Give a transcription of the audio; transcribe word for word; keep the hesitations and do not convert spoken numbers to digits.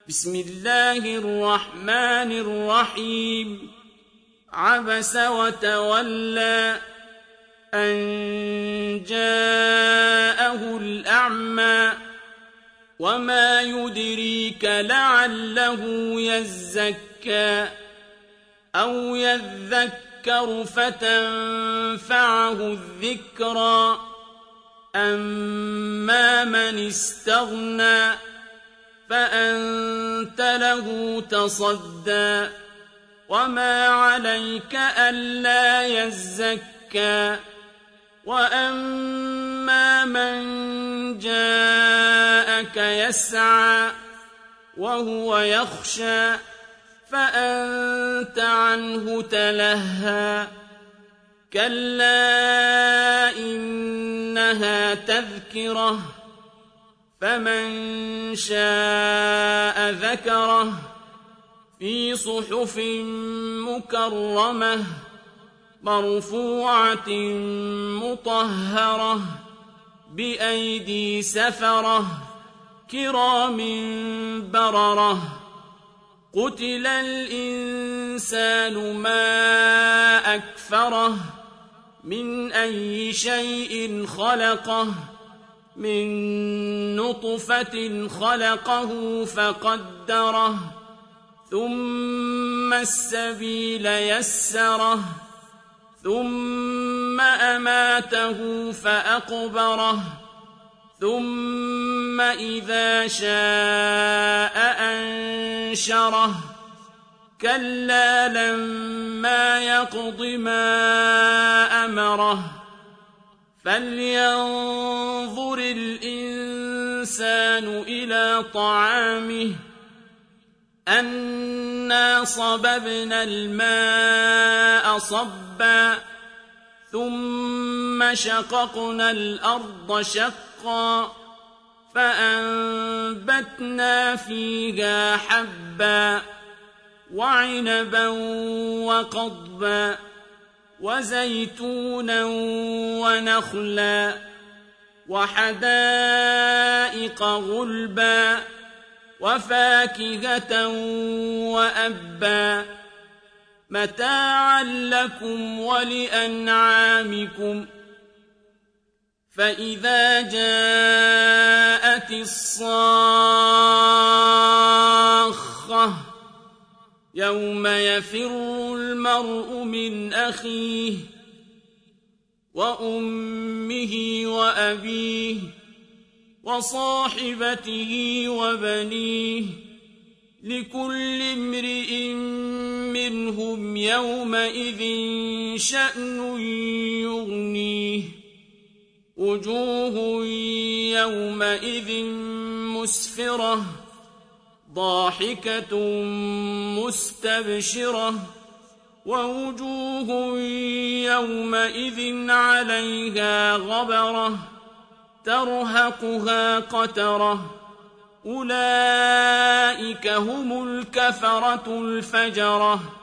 بسم الله الرحمن الرحيم عبس وتولى أن جاءه الأعمى وما يدريك لعله يزكى أو يذكر فتنفعه الذكرى أما من استغنى فأنت له تصدى وما عليك ألا يزكى وأما من جاءك يسعى وهو يخشى فأنت عنه تلهى كلا إنها تذكرة فمن شاء ذكره في صحف مكرمة مرفوعة مطهرة بأيدي سفرة كرام بررة قتل الإنسان ما أكفره من أي شيء خلقه من نطفة خلقه فقدره ثم السبيل يسره ثم أماته فأقبره ثم إذا شاء أنشره كلا لما يقض ما أمره فلينظر الإنسان إلى طعامه أنا صببنا الماء صبا ثم شققنا الأرض شقا فأنبتنا فيها حبا وعنبا وقضبا وزيتونا ونخلا وحدائق غلبا وفاكهة وأبا متاعا لكم ولأنعامكم فإذا جاءت الصاخة يوم يفر المرء من أخيه وأمه وأبيه وصاحبته وبنيه لكل امرئ منهم يومئذ شأن يغنيه وجوه يومئذ مسفرة ضاحكة مستبشرة ووجوه يومئذ عليها غبرة ترهقها قترة أولئك هم الكفرة الفجرة